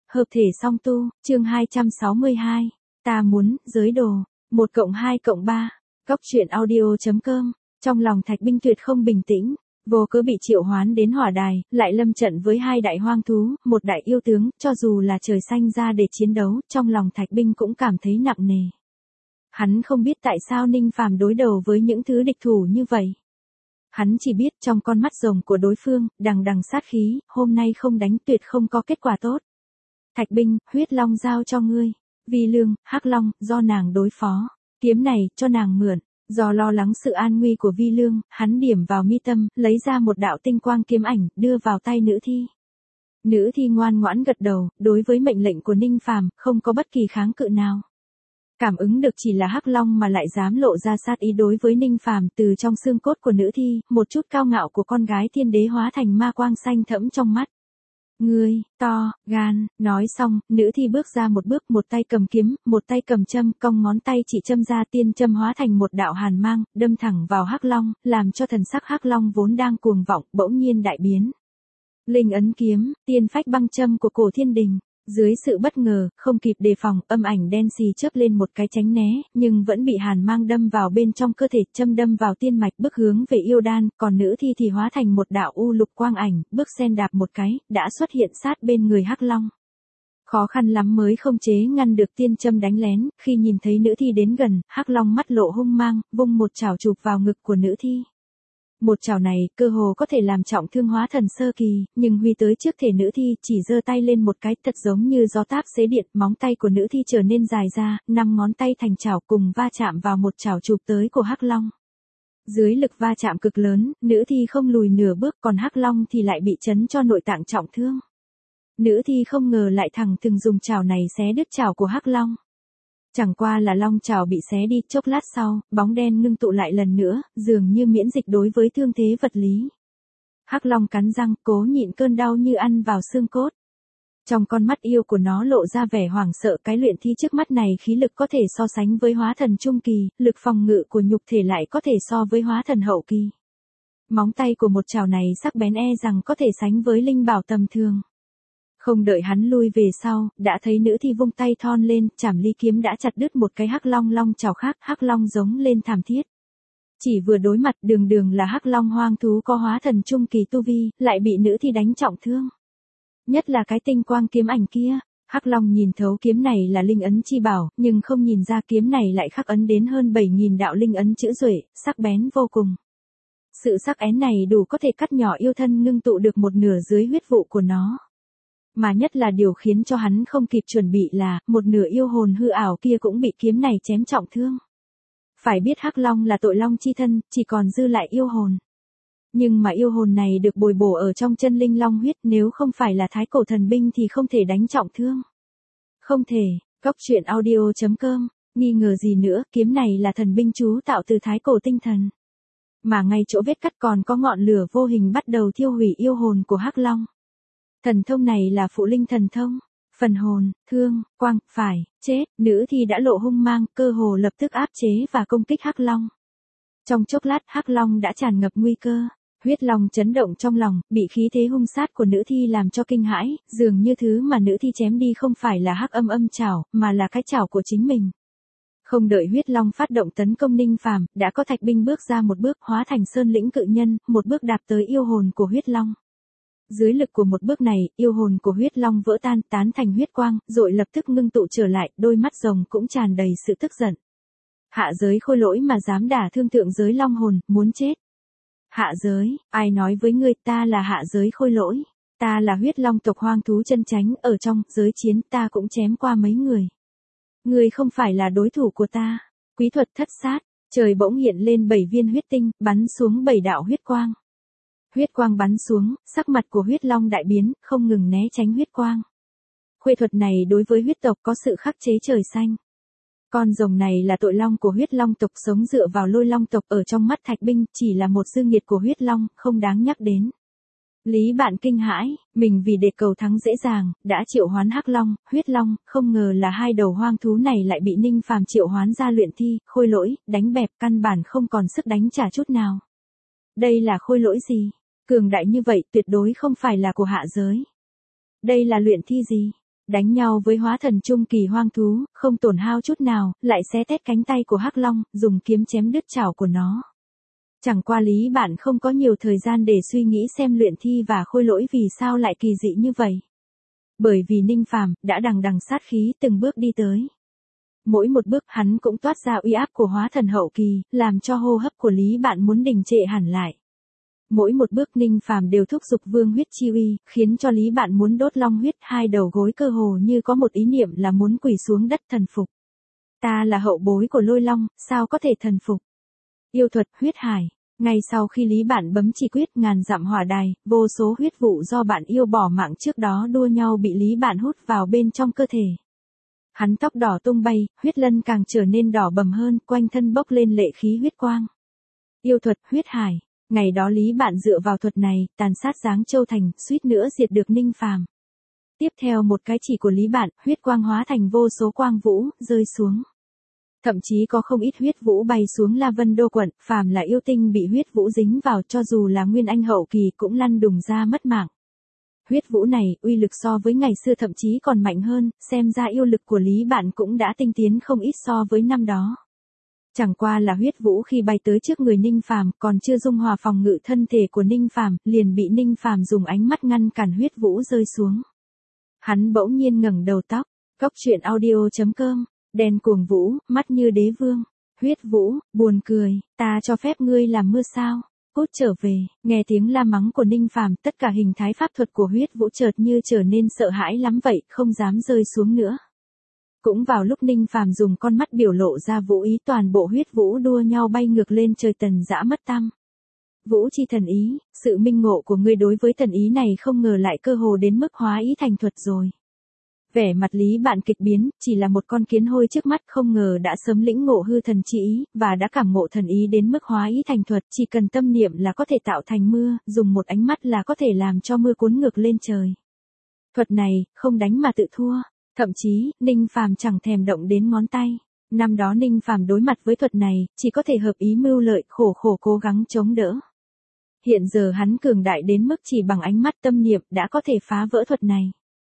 Hợp thể song tu, chương 262. Ta muốn, giới đồ. 1+2+3. Góc truyện audio.com. Trong lòng Thạch Binh tuyệt không bình tĩnh, vô cớ bị triệu hoán đến hỏa đài, lại lâm trận với hai đại hoang thú, một đại yêu tướng, cho dù là trời xanh ra để chiến đấu, trong lòng Thạch Binh cũng cảm thấy nặng nề. Hắn không biết tại sao Ninh Phàm đối đầu với những thứ địch thủ như vậy. Hắn chỉ biết trong con mắt rồng của đối phương, đằng đằng sát khí, hôm nay không đánh tuyệt không có kết quả tốt. Thạch Binh, huyết long giao cho ngươi. Vi Lương, Hắc Long, do nàng đối phó. Kiếm này, cho nàng mượn. Do lo lắng sự an nguy của Vi Lương, hắn điểm vào mi tâm, lấy ra một đạo tinh quang kiếm ảnh, đưa vào tay nữ thi. Nữ thi ngoan ngoãn gật đầu, đối với mệnh lệnh của Ninh Phàm, không có bất kỳ kháng cự nào. Cảm ứng được chỉ là Hắc Long mà lại dám lộ ra sát ý đối với Ninh Phàm, từ trong xương cốt của nữ thi, một chút cao ngạo của con gái thiên đế hóa thành ma quang xanh thẫm trong mắt. Ngươi, to, gan, nói xong, nữ thi bước ra một bước, một tay cầm kiếm, một tay cầm châm, cong ngón tay chỉ châm ra tiên châm hóa thành một đạo hàn mang, đâm thẳng vào Hắc Long, làm cho thần sắc Hắc Long vốn đang cuồng vọng, bỗng nhiên đại biến. Linh ấn kiếm, tiên phách băng châm của cổ thiên đình. Dưới sự bất ngờ, không kịp đề phòng, âm ảnh đen xì chớp lên một cái tránh né, nhưng vẫn bị hàn mang đâm vào bên trong cơ thể, châm đâm vào tiên mạch, bước hướng về yêu đan, còn nữ thi thì hóa thành một đạo u lục quang ảnh, bước sen đạp một cái, đã xuất hiện sát bên người Hắc Long. Khó khăn lắm mới không chế ngăn được tiên châm đánh lén, khi nhìn thấy nữ thi đến gần, Hắc Long mắt lộ hung mang, vung một chảo chụp vào ngực của nữ thi. Một chảo này, cơ hồ có thể làm trọng thương hóa thần sơ kỳ, nhưng huy tới trước thể nữ thi, chỉ giơ tay lên một cái, thật giống như gió táp xế điện, móng tay của nữ thi trở nên dài ra, 5 ngón tay thành chảo cùng va chạm vào một chảo chụp tới của Hắc Long. Dưới lực va chạm cực lớn, nữ thi không lùi nửa bước, còn Hắc Long thì lại bị chấn cho nội tạng trọng thương. Nữ thi không ngờ lại thẳng từng dùng chảo này xé đứt chảo của Hắc Long. Chẳng qua là long chảo bị xé đi, chốc lát sau, bóng đen ngưng tụ lại lần nữa, dường như miễn dịch đối với thương thế vật lý. Hắc Long cắn răng, cố nhịn cơn đau như ăn vào xương cốt. Trong con mắt yêu của nó lộ ra vẻ hoảng sợ, cái luyện thi trước mắt này khí lực có thể so sánh với hóa thần trung kỳ, lực phòng ngự của nhục thể lại có thể so với hóa thần hậu kỳ. Móng tay của một chảo này sắc bén rằng có thể sánh với linh bảo tầm thường. Không đợi hắn lui về sau, đã thấy nữ thi vung tay thon lên, chảm ly kiếm đã chặt đứt một cái Hắc Long long chảo khác, Hắc Long giống lên thảm thiết. Chỉ vừa đối mặt, đường là Hắc Long hoang thú có hóa thần trung kỳ tu vi, lại bị nữ thi đánh trọng thương. Nhất là cái tinh quang kiếm ảnh kia, Hắc Long nhìn thấu kiếm này là linh ấn chi bảo, nhưng không nhìn ra kiếm này lại khắc ấn đến hơn 7.000 đạo linh ấn chữ duệ, sắc bén vô cùng. Sự sắc bén này đủ có thể cắt nhỏ yêu thân ngưng tụ được một nửa dưới huyết vụ của nó. Mà nhất là điều khiến cho hắn không kịp chuẩn bị là, một nửa yêu hồn hư ảo kia cũng bị kiếm này chém trọng thương. Phải biết Hắc Long là tội long chi thân, chỉ còn dư lại yêu hồn. Nhưng mà yêu hồn này được bồi bổ ở trong chân linh long huyết, nếu không phải là thái cổ thần binh thì không thể đánh trọng thương. Không thể, góc truyện audio.com, nghi ngờ gì nữa, kiếm này là thần binh chú tạo từ thái cổ tinh thần. Mà ngay chỗ vết cắt còn có ngọn lửa vô hình bắt đầu thiêu hủy yêu hồn của Hắc Long. Thần thông này là phụ linh thần thông, phần hồn, thương, quang, phải, chết, nữ thi đã lộ hung mang, cơ hồ lập tức áp chế và công kích Hắc Long. Trong chốc lát Hắc Long đã tràn ngập nguy cơ, huyết long chấn động trong lòng, bị khí thế hung sát của nữ thi làm cho kinh hãi, dường như thứ mà nữ thi chém đi không phải là Hắc âm chảo, mà là cái chảo của chính mình. Không đợi huyết long phát động tấn công Ninh Phàm, đã có Thạch Binh bước ra một bước hóa thành sơn lĩnh cự nhân, một bước đạp tới yêu hồn của huyết long. Dưới lực của một bước này, yêu hồn của huyết long vỡ tan, tán thành huyết quang, rồi lập tức ngưng tụ trở lại, đôi mắt rồng cũng tràn đầy sự tức giận. Hạ giới khôi lỗi mà dám đả thương thượng giới long hồn, muốn chết. Hạ giới, ai nói với ngươi, ta là hạ giới khôi lỗi, ta là huyết long tộc hoang thú chân chánh, ở trong giới chiến ta cũng chém qua mấy người. Ngươi không phải là đối thủ của ta. Quý thuật thất sát, trời bỗng hiện lên 7 viên huyết tinh, bắn xuống 7 đạo huyết quang. Huyết quang bắn xuống, sắc mặt của huyết long đại biến, không ngừng né tránh huyết quang. Khuê thuật này đối với huyết tộc có sự khắc chế trời xanh. Con rồng này là tội long của huyết long tộc, sống dựa vào lôi long tộc, ở trong mắt Thạch Binh chỉ là một dư nghiệt của huyết long, không đáng nhắc đến. Lý Bạn kinh hãi, mình vì để cầu thắng dễ dàng, đã triệu hoán Hắc Long, huyết long, không ngờ là hai đầu hoang thú này lại bị Ninh Phàm triệu hoán ra luyện thi, khôi lỗi, đánh bẹp, căn bản không còn sức đánh trả chút nào. Đây là khôi lỗi gì? Cường đại như vậy tuyệt đối không phải là của hạ giới. Đây là luyện thi gì? đánh nhau với hóa thần trung kỳ hoang thú, không tổn hao chút nào, lại xé tét cánh tay của Hắc Long, dùng kiếm chém đứt chảo của nó. Chẳng qua Lý Bạn không có nhiều thời gian để suy nghĩ xem luyện thi và khôi lỗi vì sao lại kỳ dị như vậy. Bởi vì Ninh Phàm đã đằng đằng sát khí từng bước đi tới. Mỗi một bước hắn cũng toát ra uy áp của hóa thần hậu kỳ, làm cho hô hấp của Lý Bạn muốn đình trệ hẳn lại. Mỗi một bước Ninh Phàm đều thúc giục vương huyết chi uy, khiến cho Lý Bạn muốn đốt long huyết, hai đầu gối cơ hồ như có một ý niệm là muốn quỳ xuống đất thần phục. Ta là hậu bối của Lôi Long, sao có thể thần phục? Yêu thuật huyết hải. Ngay sau khi Lý Bạn bấm chỉ quyết ngàn dặm hỏa đài, vô số huyết vụ do bạn yêu bỏ mạng trước đó đua nhau bị Lý Bạn hút vào bên trong cơ thể. Hắn tóc đỏ tung bay, huyết lân càng trở nên đỏ bầm hơn, quanh thân bốc lên lệ khí huyết quang. Yêu thuật huyết hải. Ngày đó Lý Bạn dựa vào thuật này, tàn sát Giáng Châu Thành, suýt nữa diệt được Ninh Phàm. Tiếp theo một cái chỉ của Lý Bạn, huyết quang hóa thành vô số quang vũ, rơi xuống. Thậm chí có không ít huyết vũ bay xuống La Vân Đô quận, phàm là yêu tinh bị huyết vũ dính vào cho dù là nguyên anh hậu kỳ cũng lăn đùng ra mất mạng. Huyết vũ này, uy lực so với ngày xưa thậm chí còn mạnh hơn, xem ra yêu lực của Lý Bạn cũng đã tinh tiến không ít so với năm đó. Chẳng qua là huyết vũ khi bay tới trước người Ninh Phàm, còn chưa dung hòa phòng ngự thân thể của Ninh Phàm, liền bị Ninh Phàm dùng ánh mắt ngăn cản huyết vũ rơi xuống. Hắn bỗng nhiên ngẩng đầu tóc, Goctruyện.audio.com, đèn cuồng vũ, mắt như đế vương. Huyết vũ, buồn cười, ta cho phép ngươi làm mưa sao? Cút trở về. Nghe tiếng la mắng của Ninh Phàm, tất cả hình thái pháp thuật của huyết vũ chợt như trở nên sợ hãi lắm vậy, không dám rơi xuống nữa. Cũng vào lúc Ninh Phàm dùng con mắt biểu lộ ra vũ ý, toàn bộ huyết vũ đua nhau bay ngược lên trời, Tần Dã mất tăm. Vũ chi thần ý, sự minh ngộ của ngươi đối với thần ý này không ngờ lại cơ hồ đến mức hóa ý thành thuật rồi. Vẻ mặt Lý Bạn kịch biến, chỉ là một con kiến hôi trước mắt không ngờ đã sớm lĩnh ngộ hư thần chi ý, và đã cảm ngộ thần ý đến mức hóa ý thành thuật, chỉ cần tâm niệm là có thể tạo thành mưa, dùng một ánh mắt là có thể làm cho mưa cuốn ngược lên trời. Thuật này, không đánh mà tự thua. Thậm chí, Ninh Phàm chẳng thèm động đến ngón tay. Năm đó Ninh Phàm đối mặt với thuật này, chỉ có thể hợp ý mưu lợi, khổ khổ cố gắng chống đỡ. Hiện giờ hắn cường đại đến mức chỉ bằng ánh mắt tâm niệm đã có thể phá vỡ thuật này.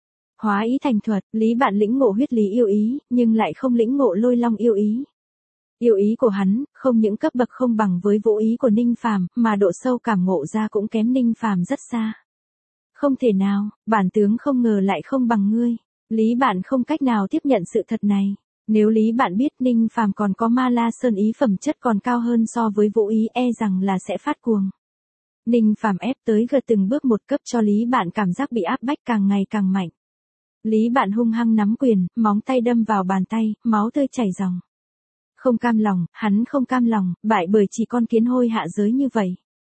Hóa ý thành thuật, Lý Bạn lĩnh ngộ huyết lý yêu ý, nhưng lại không lĩnh ngộ Lôi Long yêu ý. Yêu ý của hắn, không những cấp bậc không bằng với vũ ý của Ninh Phàm, mà độ sâu cảm ngộ ra cũng kém Ninh Phàm rất xa. Không thể nào, bản tướng không ngờ lại không bằng ngươi. Lý Bạn không cách nào tiếp nhận sự thật này. Nếu Lý Bạn biết Ninh Phàm còn có Ma La Sơn ý phẩm chất còn cao hơn so với vũ ý, e rằng là sẽ phát cuồng. Ninh Phàm ép tới gần từng bước một cấp cho Lý Bạn cảm giác bị áp bách càng ngày càng mạnh. Lý Bạn hung hăng nắm quyền, móng tay đâm vào bàn tay, máu tươi chảy ròng. Không cam lòng, hắn không cam lòng, bại bởi chỉ con kiến hôi hạ giới như vậy.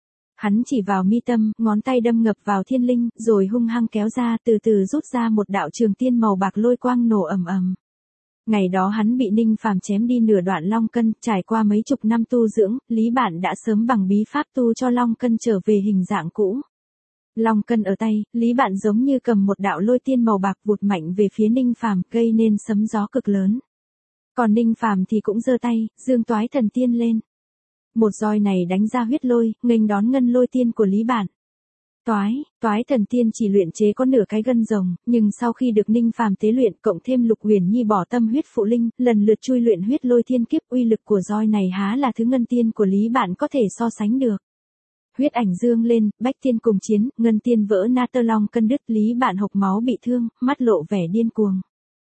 Hắn chỉ vào mi tâm, ngón tay đâm ngập vào thiên linh, rồi hung hăng kéo ra, từ từ rút ra một đạo trường tiên màu bạc lôi quang nổ ầm ầm. Ngày đó hắn bị Ninh Phàm chém đi nửa đoạn long cân, trải qua mấy chục năm tu dưỡng, Lý Bạn đã sớm bằng bí pháp tu cho long cân trở về hình dạng cũ. Long cân ở tay, Lý Bạn giống như cầm một đạo lôi tiên màu bạc vụt mạnh về phía Ninh Phàm, gây nên sấm gió cực lớn. Còn Ninh Phàm thì cũng giơ tay, dương toái thần tiên lên. Một roi này đánh ra huyết lôi, nghênh đón ngân lôi tiên của Lý Bạn. Toái thần tiên chỉ luyện chế có nửa cái gân rồng, nhưng sau khi được Ninh Phàm tế luyện, cộng thêm Lục Huyền Nhi bỏ tâm huyết phụ linh, lần lượt chui luyện huyết lôi thiên kiếp, uy lực của roi này há là thứ ngân tiên của Lý Bạn có thể so sánh được. Huyết ảnh dương lên, bách tiên cùng chiến, ngân tiên vỡ na, tơ long cân đứt, Lý Bạn hộc máu bị thương, mắt lộ vẻ điên cuồng.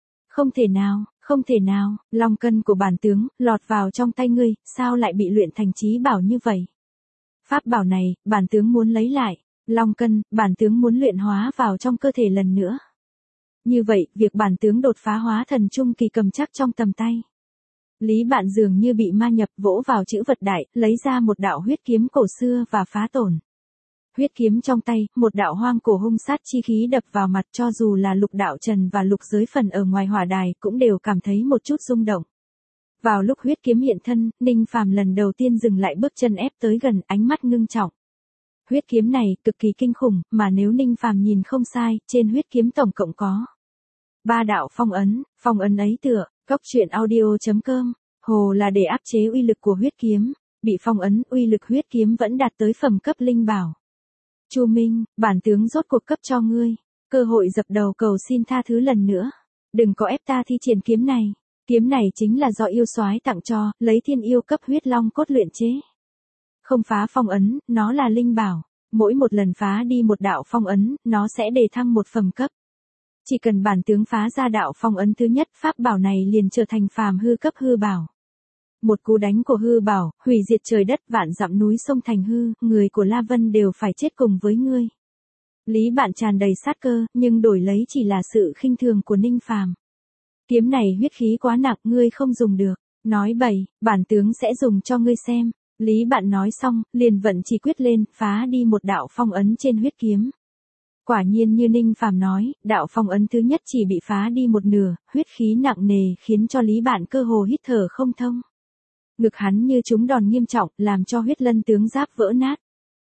Không thể nào, long cân của bản tướng, lọt vào trong tay ngươi, sao lại bị luyện thành chí bảo như vậy? Pháp bảo này, bản tướng muốn lấy lại, long cân, bản tướng muốn luyện hóa vào trong cơ thể lần nữa. Như vậy, việc bản tướng đột phá hóa thần trung kỳ cầm chắc trong tầm tay. Lý Bạn dường như bị ma nhập, vỗ vào chữ vật đại, lấy ra một đạo huyết kiếm cổ xưa và phá tổn. Huyết kiếm trong tay, một đạo hoang cổ hung sát chi khí đập vào mặt, cho dù là Lục Đạo Trần và Lục Giới Phần ở ngoài hỏa đài cũng đều cảm thấy một chút rung động. Vào lúc huyết kiếm hiện thân, Ninh Phàm lần đầu tiên dừng lại bước chân ép tới gần, ánh mắt ngưng trọng. Huyết kiếm này cực kỳ kinh khủng, mà nếu Ninh Phàm nhìn không sai, trên huyết kiếm tổng cộng có 3 đạo phong ấn ấy tựa, Goctruyện.audio.com, hồ là để áp chế uy lực của huyết kiếm, bị phong ấn, uy lực huyết kiếm vẫn đạt tới phẩm cấp linh bảo. Chu Minh, bản tướng rốt cuộc cấp cho ngươi. Cơ hội dập đầu cầu xin tha thứ lần nữa. Đừng có ép ta thi triển kiếm này. Kiếm này chính là do yêu soái tặng cho, lấy thiên yêu cấp huyết long cốt luyện chế. Không phá phong ấn, nó là linh bảo. Mỗi một lần phá đi một đạo phong ấn, nó sẽ đề thăng một phẩm cấp. Chỉ cần bản tướng phá ra đạo phong ấn thứ nhất, pháp bảo này liền trở thành phàm hư cấp hư bảo. Một cú đánh của hư bảo, hủy diệt trời đất, vạn dặm núi sông thành hư, người của La Vân đều phải chết cùng với ngươi. Lý Bạn tràn đầy sát cơ, nhưng đổi lấy chỉ là sự khinh thường của Ninh Phàm. Kiếm này huyết khí quá nặng, ngươi không dùng được. Nói bậy, bản tướng sẽ dùng cho ngươi xem. Lý Bạn nói xong, liền vận chỉ quyết lên, phá đi một đạo phong ấn trên huyết kiếm. Quả nhiên như Ninh Phàm nói, đạo phong ấn thứ nhất chỉ bị phá đi một nửa, huyết khí nặng nề khiến cho Lý Bạn cơ hồ hít thở không thông. Ngực hắn như trúng đòn nghiêm trọng, làm cho huyết lân tướng giáp vỡ nát.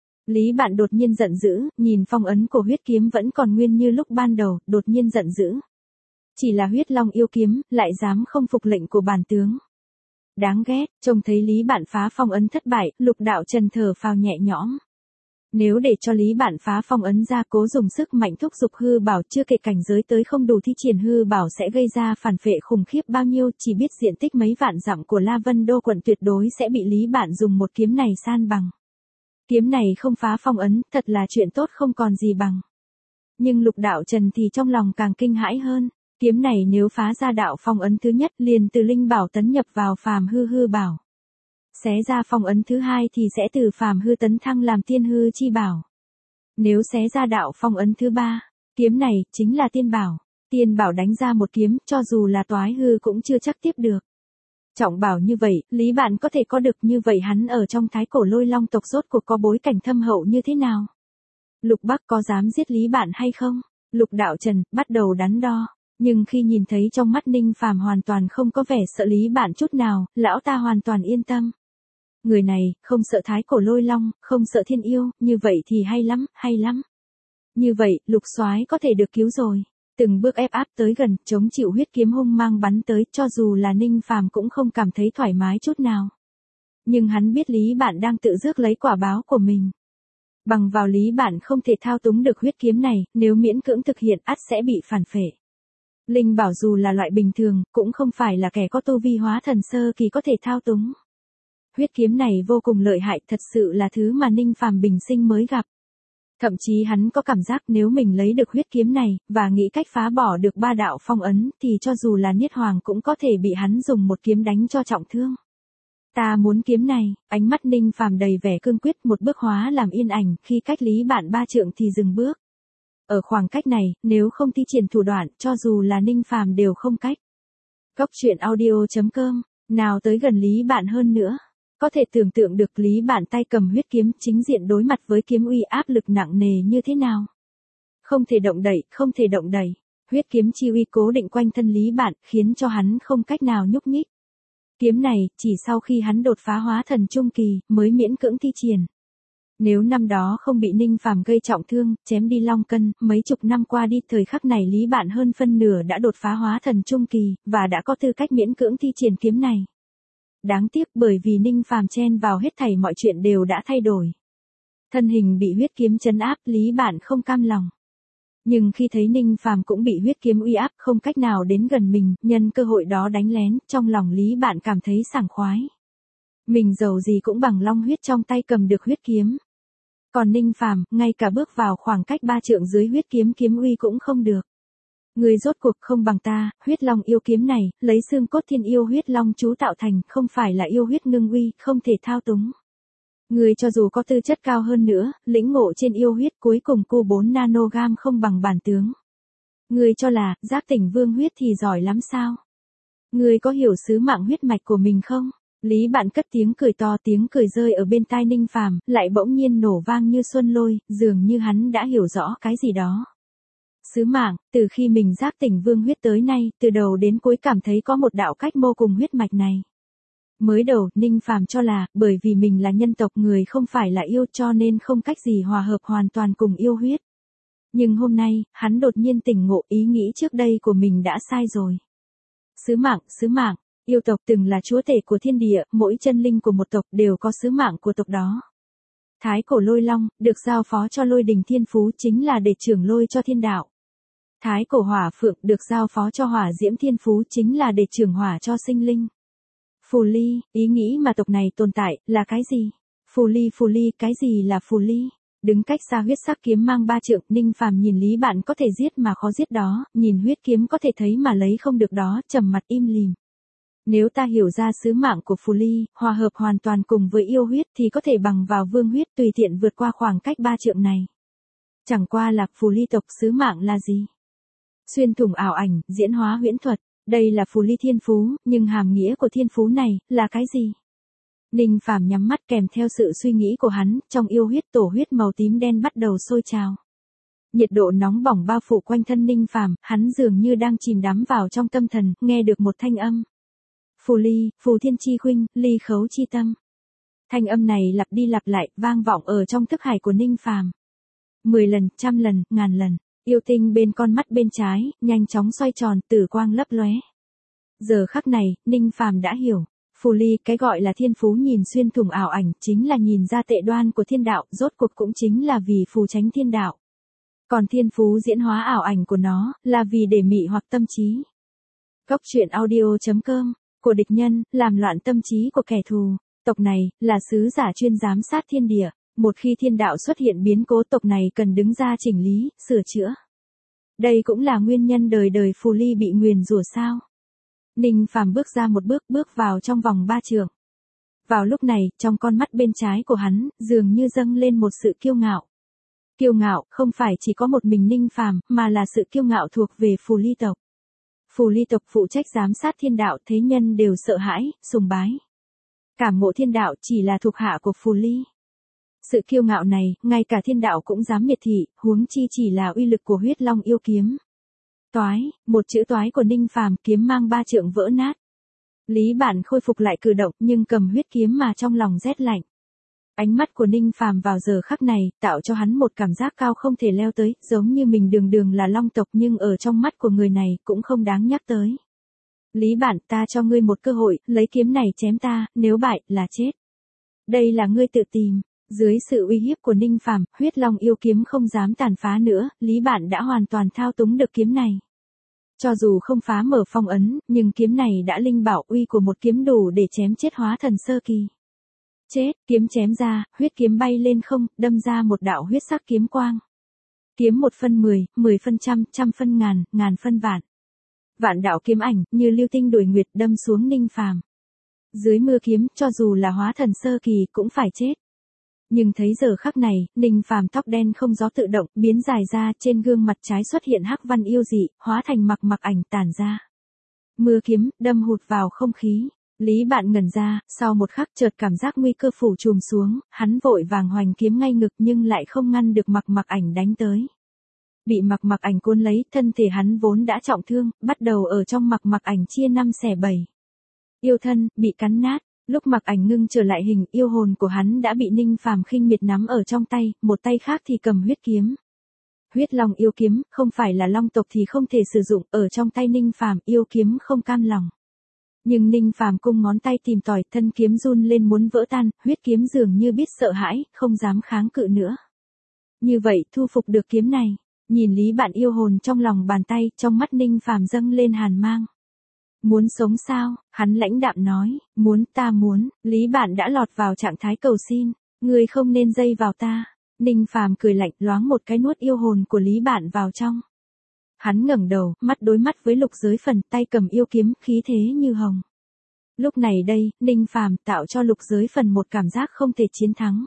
Lý Bạn đột nhiên giận dữ, nhìn phong ấn của huyết kiếm vẫn còn nguyên như lúc ban đầu, đột nhiên giận dữ. Chỉ là huyết long yêu kiếm, lại dám không phục lệnh của bản tướng. Đáng ghét, trông thấy Lý Bạn phá phong ấn thất bại, Lục Đạo Trần thở phào nhẹ nhõm. Nếu để cho Lý Bạn phá phong ấn ra cố dùng sức mạnh thúc giục hư bảo, chưa kể cảnh giới tới không đủ thi triển hư bảo sẽ gây ra phản phệ khủng khiếp bao nhiêu, chỉ biết diện tích mấy vạn dặm của La Vân Đô quận tuyệt đối sẽ bị Lý Bạn dùng một kiếm này san bằng. Kiếm này không phá phong ấn, thật là chuyện tốt không còn gì bằng. Nhưng Lục Đạo Trần thì trong lòng càng kinh hãi hơn. Kiếm này nếu phá ra đạo phong ấn thứ nhất liền từ linh bảo tấn nhập vào phàm hư hư bảo. Xé ra phong ấn thứ hai thì sẽ từ phàm hư tấn thăng làm tiên hư chi bảo. Nếu xé ra đạo phong ấn thứ ba, kiếm này chính là tiên bảo. Tiên bảo đánh ra một kiếm, cho dù là toái hư cũng chưa chắc tiếp được. Trọng bảo như vậy, Lý Bạn có thể có được như vậy, hắn ở trong thái cổ Lôi Long tộc rốt cuộc có bối cảnh thâm hậu như thế nào? Lục Bắc có dám giết Lý Bạn hay không? Lục Đạo Trần bắt đầu đắn đo. Nhưng khi nhìn thấy trong mắt Ninh Phàm hoàn toàn không có vẻ sợ Lý Bạn chút nào, lão ta hoàn toàn yên tâm. Người này, không sợ thái cổ Lôi Long, không sợ thiên yêu, như vậy thì hay lắm, hay lắm. Như vậy, Lục soái có thể được cứu rồi. Từng bước ép áp tới gần, chống chịu huyết kiếm hung mang bắn tới, cho dù là Ninh Phàm cũng không cảm thấy thoải mái chút nào. Nhưng hắn biết Lý Bạn đang tự rước lấy quả báo của mình. Bằng vào Lý Bạn không thể thao túng được huyết kiếm này, nếu miễn cưỡng thực hiện ắt sẽ bị phản phệ. Linh bảo dù là loại bình thường, cũng không phải là kẻ có tu vi hóa thần sơ kỳ có thể thao túng. Huyết kiếm này vô cùng lợi hại, thật sự là thứ mà Ninh Phàm bình sinh mới gặp. Thậm chí hắn có cảm giác nếu mình lấy được huyết kiếm này, và nghĩ cách phá bỏ được ba đạo phong ấn, thì cho dù là Niết Hoàng cũng có thể bị hắn dùng một kiếm đánh cho trọng thương. Ta muốn kiếm này, ánh mắt Ninh Phàm đầy vẻ cương quyết, một bước hóa làm yên ảnh, khi cách Lý Bạn 3 trượng thì dừng bước. Ở khoảng cách này, nếu không thi triển thủ đoạn, cho dù là Ninh Phàm đều không cách. Góc truyện audio.com, nào tới gần Lý Bạn hơn nữa. Có thể tưởng tượng được Lý Bạn tay cầm huyết kiếm chính diện đối mặt với kiếm uy áp lực nặng nề như thế nào. Không thể động đậy, không thể động đậy. Huyết kiếm chi uy cố định quanh thân Lý Bạn, khiến cho hắn không cách nào nhúc nhích. Kiếm này, chỉ sau khi hắn đột phá hóa thần trung kỳ, mới miễn cưỡng thi triển. Nếu năm đó không bị Ninh Phàm gây trọng thương, chém đi long cân, mấy chục năm qua đi, thời khắc này Lý Bạn hơn phân nửa đã đột phá hóa thần trung kỳ, và đã có tư cách miễn cưỡng thi triển kiếm này. Đáng tiếc bởi vì Ninh Phàm chen vào hết thảy mọi chuyện đều đã thay đổi. Thân hình bị huyết kiếm trấn áp, Lý Bạn không cam lòng. Nhưng khi thấy Ninh Phàm cũng bị huyết kiếm uy áp, không cách nào đến gần mình, nhân cơ hội đó đánh lén, trong lòng Lý Bạn cảm thấy sảng khoái. Mình giàu gì cũng bằng long huyết trong tay cầm được huyết kiếm. Còn Ninh Phàm, ngay cả bước vào khoảng cách 3 trượng dưới huyết kiếm kiếm uy cũng không được. Người rốt cuộc không bằng ta, huyết long yêu kiếm này, lấy xương cốt thiên yêu huyết long chú tạo thành, không phải là yêu huyết ngưng uy, không thể thao túng. Người cho dù có tư chất cao hơn nữa, lĩnh ngộ trên yêu huyết cuối cùng cu 4 nanogam không bằng bản tướng. Người cho là, giác tỉnh vương huyết thì giỏi lắm sao? Người có hiểu sứ mạng huyết mạch của mình không? Lý Bạn cất tiếng cười to, tiếng cười rơi ở bên tai Ninh Phàm, lại bỗng nhiên nổ vang như xuân lôi, dường như hắn đã hiểu rõ cái gì đó. Sứ mạng, từ khi mình giác tỉnh vương huyết tới nay, từ đầu đến cuối cảm thấy có một đạo cách mô cùng huyết mạch này. Mới đầu, Ninh Phàm cho là, bởi vì mình là nhân tộc người không phải là yêu cho nên không cách gì hòa hợp hoàn toàn cùng yêu huyết. Nhưng hôm nay, hắn đột nhiên tỉnh ngộ, ý nghĩ trước đây của mình đã sai rồi. Sứ mạng, yêu tộc từng là chúa tể của thiên địa, mỗi chân linh của một tộc đều có sứ mạng của tộc đó. Thái cổ Lôi Long, được giao phó cho Lôi Đình Thiên Phú chính là để trưởng lôi cho thiên đạo. Thái cổ hỏa phượng được giao phó cho hỏa diễm thiên phú chính là để trưởng hỏa cho sinh linh. Phù ly, ý nghĩ mà tộc này tồn tại, là cái gì? Phù ly, cái gì là phù ly? Đứng cách xa huyết sắc kiếm mang 3 trượng, Ninh Phàm nhìn Lý Bạn có thể giết mà khó giết đó, nhìn huyết kiếm có thể thấy mà lấy không được đó, trầm mặt im lìm. Nếu ta hiểu ra sứ mạng của phù ly, hòa hợp hoàn toàn cùng với yêu huyết thì có thể bằng vào vương huyết tùy tiện vượt qua khoảng cách 3 trượng này. Chẳng qua là phù ly tộc sứ mạng là gì? Xuyên thủng ảo ảnh, diễn hóa huyễn thuật, đây là phù ly thiên phú, nhưng hàm nghĩa của thiên phú này là cái gì? Ninh Phàm nhắm mắt kèm theo sự suy nghĩ của hắn, trong yêu huyết tổ huyết màu tím đen bắt đầu sôi trào. Nhiệt độ nóng bỏng bao phủ quanh thân Ninh Phàm, hắn dường như đang chìm đắm vào trong tâm thần, nghe được một thanh âm. Phù ly, phù thiên chi khuynh, ly khấu chi tâm. Thanh âm này lặp đi lặp lại, vang vọng ở trong thức hải của Ninh Phàm. 10 lần, 100 lần, ngàn lần, yêu tinh bên con mắt bên trái, nhanh chóng xoay tròn, tử quang lấp lóe. Giờ khắc này, Ninh Phàm đã hiểu. Phù ly, cái gọi là thiên phú nhìn xuyên thủng ảo ảnh, chính là nhìn ra tệ đoan của thiên đạo, rốt cuộc cũng chính là vì phù tránh thiên đạo. Còn thiên phú diễn hóa ảo ảnh của nó, là vì để mị hoặc tâm trí. Góc truyện audio.com, của địch nhân, làm loạn tâm trí của kẻ thù. Tộc này, là sứ giả chuyên giám sát thiên địa. Một khi thiên đạo xuất hiện biến cố, tộc này cần đứng ra chỉnh lý, sửa chữa. Đây cũng là nguyên nhân đời đời phù ly bị nguyền rủa sao. Ninh Phàm bước ra một bước vào trong vòng 3 trượng. Vào lúc này, trong con mắt bên trái của hắn, dường như dâng lên một sự kiêu ngạo. Kiêu ngạo, không phải chỉ có một mình Ninh Phàm, mà là sự kiêu ngạo thuộc về phù ly tộc. Phù ly tộc phụ trách giám sát thiên đạo, thế nhân đều sợ hãi, sùng bái. Cảm ngộ thiên đạo chỉ là thuộc hạ của phù ly. Sự kiêu ngạo này, ngay cả thiên đạo cũng dám miệt thị, huống chi chỉ là uy lực của huyết long yêu kiếm. Toái, một chữ toái của Ninh Phàm, kiếm mang 3 trượng vỡ nát. Lý Bản khôi phục lại cử động, nhưng cầm huyết kiếm mà trong lòng rét lạnh. Ánh mắt của Ninh Phàm vào giờ khắc này, tạo cho hắn một cảm giác cao không thể leo tới, giống như mình đường đường là long tộc nhưng ở trong mắt của người này cũng không đáng nhắc tới. Lý Bản, ta cho ngươi một cơ hội, lấy kiếm này chém ta, nếu bại, là chết. Đây là ngươi tự tìm. Dưới sự uy hiếp của Ninh Phàm, huyết long yêu kiếm không dám tàn phá nữa, Lý Bạn đã hoàn toàn thao túng được kiếm này. Cho dù không phá mở phong ấn, nhưng kiếm này đã linh bảo, uy của một kiếm đủ để chém chết hóa thần sơ kỳ. Chết, kiếm chém ra, huyết kiếm bay lên không, đâm ra một đạo huyết sắc kiếm quang. Kiếm 1 phân 10, 10 phân trăm, trăm phân ngàn, ngàn phân vạn. Vạn đạo kiếm ảnh, như lưu tinh đuổi nguyệt đâm xuống Ninh Phàm. Dưới mưa kiếm, cho dù là hóa thần sơ kỳ cũng phải chết. Nhưng thấy giờ khắc này, Ninh Phàm tóc đen không gió tự động, biến dài ra, trên gương mặt trái xuất hiện hắc văn yêu dị, hóa thành mặc ảnh tản ra. Mưa kiếm, đâm hụt vào không khí. Lý Bạn ngẩn ra, sau một khắc chợt cảm giác nguy cơ phủ trùm xuống, hắn vội vàng hoành kiếm ngay ngực nhưng lại không ngăn được mặc ảnh đánh tới. Bị mặc ảnh cuốn lấy, thân thể hắn vốn đã trọng thương, bắt đầu ở trong mặc ảnh chia 5 xẻ 7. Yêu thân, bị cắn nát. Lúc mặc ảnh ngưng trở lại hình, yêu hồn của hắn đã bị Ninh Phàm khinh miệt nắm ở trong tay, một tay khác thì cầm huyết kiếm. Huyết long yêu kiếm, không phải là long tộc thì không thể sử dụng, ở trong tay Ninh Phàm, yêu kiếm không cam lòng. Nhưng Ninh Phàm cung ngón tay tìm tòi, thân kiếm run lên muốn vỡ tan, huyết kiếm dường như biết sợ hãi, không dám kháng cự nữa. Như vậy, thu phục được kiếm này, nhìn Lý Bạn yêu hồn trong lòng bàn tay, trong mắt Ninh Phàm dâng lên hàn mang. Muốn sống sao? Hắn lãnh đạm nói, muốn, ta muốn. Lý Bạn đã lọt vào trạng thái cầu xin, ngươi không nên dây vào ta. Ninh Phàm cười lạnh, loáng một cái nuốt yêu hồn của Lý Bạn vào trong. Hắn ngẩng đầu, mắt đối mắt với Lục Giới Phần, tay cầm yêu kiếm, khí thế như hồng. Lúc này đây, Ninh Phàm tạo cho Lục Giới Phần một cảm giác không thể chiến thắng.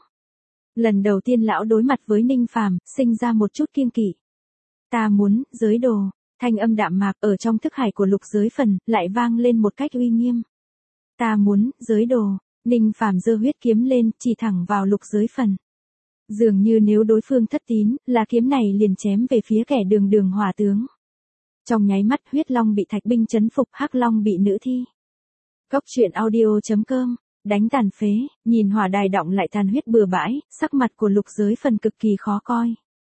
Lần đầu tiên lão đối mặt với Ninh Phàm, sinh ra một chút kiêng kỵ. Ta muốn, giới đồ. Thanh âm đạm mạc ở trong thức hải của Lục Giới Phần, lại vang lên một cách uy nghiêm. Ta muốn, giới đồ. Ninh Phàm giơ huyết kiếm lên, chỉ thẳng vào Lục Giới Phần. Dường như nếu đối phương thất tín, là kiếm này liền chém về phía kẻ đường hỏa tướng. Trong nháy mắt, huyết long bị thạch binh trấn phục, hắc long bị nữ thi. Góc truyện audio.com, đánh tàn phế, nhìn hỏa đài động lại tàn huyết bừa bãi, sắc mặt của Lục Giới Phần cực kỳ khó coi.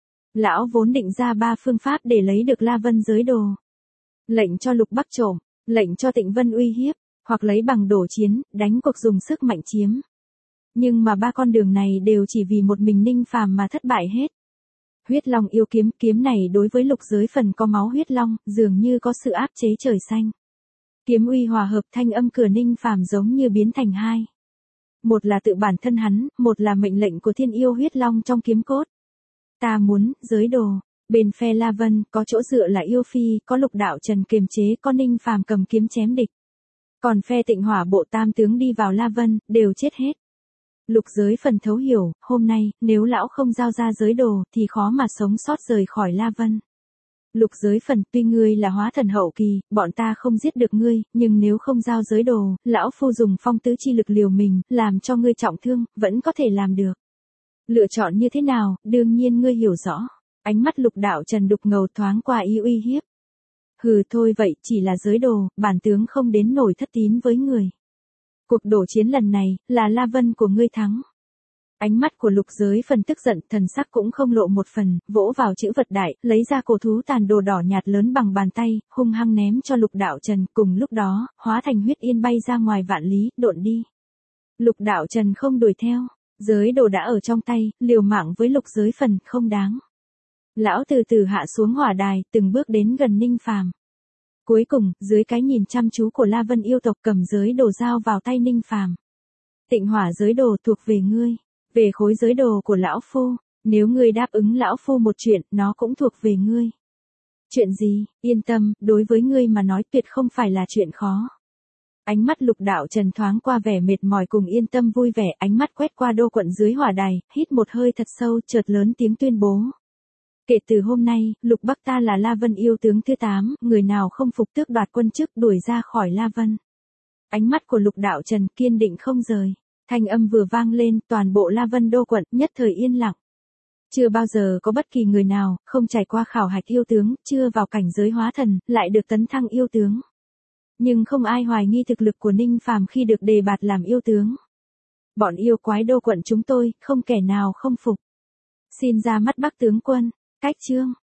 Lão vốn định ra 3 phương pháp để lấy được La Vân giới đồ. Lệnh cho Lục Bắc trộm, lệnh cho Tịnh Vân uy hiếp, hoặc lấy bằng đổ chiến, đánh cuộc dùng sức mạnh chiếm. Nhưng mà 3 con đường này đều chỉ vì một mình Ninh Phàm mà thất bại hết. Huyết Long yêu kiếm, kiếm này đối với lục giới phần có máu huyết long, dường như có sự áp chế trời xanh. Kiếm uy hòa hợp, thanh âm cửa Ninh Phàm giống như biến thành hai. Một là tự bản thân hắn, một là mệnh lệnh của thiên yêu huyết long trong kiếm cốt. Ta muốn, giới đồ, bên phe La Vân, có chỗ dựa là yêu phi, có Lục Đạo Trần kiềm chế, có Ninh Phàm cầm kiếm chém địch. Còn phe Tịnh Hỏa bộ tam tướng đi vào La Vân, đều chết hết. Lục giới phần thấu hiểu, hôm nay, nếu lão không giao ra giới đồ, thì khó mà sống sót rời khỏi La Vân. Lục giới phần, tuy ngươi là hóa thần hậu kỳ, bọn ta không giết được ngươi, nhưng nếu không giao giới đồ, lão phu dùng phong tứ chi lực liều mình, làm cho ngươi trọng thương, vẫn có thể làm được. Lựa chọn như thế nào, đương nhiên ngươi hiểu rõ. Ánh mắt Lục Đạo Trần đục ngầu thoáng qua ý uy hiếp. Hừ thôi vậy, chỉ là giới đồ, bản tướng không đến nổi thất tín với người. Cuộc đổ chiến lần này, là La Vân của ngươi thắng. Ánh mắt của lục giới phần tức giận, thần sắc cũng không lộ một phần, vỗ vào chữ vật đại, lấy ra cổ thú tàn đồ đỏ nhạt lớn bằng bàn tay, hung hăng ném cho Lục Đạo Trần, cùng lúc đó, hóa thành huyết yên bay ra ngoài vạn lý, độn đi. Lục Đạo Trần không đuổi theo, giới đồ đã ở trong tay, liều mạng với lục giới phần, không đáng. Lão từ từ hạ xuống hỏa đài, từng bước đến gần Ninh Phàm. Cuối cùng, dưới cái nhìn chăm chú của La Vân yêu tộc, cầm giới đồ giao vào tay Ninh Phàm. Tịnh Hỏa giới đồ thuộc về ngươi, về khối giới đồ của lão phu, nếu ngươi đáp ứng lão phu một chuyện, nó cũng thuộc về ngươi. Chuyện gì, yên tâm, đối với ngươi mà nói tuyệt không phải là chuyện khó. Ánh mắt Lục Đạo Trần thoáng qua vẻ mệt mỏi cùng yên tâm vui vẻ, ánh mắt quét qua đô quận dưới hỏa đài, hít một hơi thật sâu, chợt lớn tiếng tuyên bố. Kể từ hôm nay, Lục Bắc ta là La Vân yêu tướng thứ 8, người nào không phục tước đoạt quân chức đuổi ra khỏi La Vân. Ánh mắt của Lục Đạo Trần kiên định không rời. Thanh âm vừa vang lên, toàn bộ La Vân đô quận, nhất thời yên lặng. Chưa bao giờ có bất kỳ người nào, không trải qua khảo hạch yêu tướng, chưa vào cảnh giới hóa thần, lại được tấn thăng yêu tướng. Nhưng không ai hoài nghi thực lực của Ninh Phàm khi được đề bạt làm yêu tướng. Bọn yêu quái đô quận chúng tôi, không kẻ nào không phục. Xin ra mắt Bắc tướng quân, cách chương.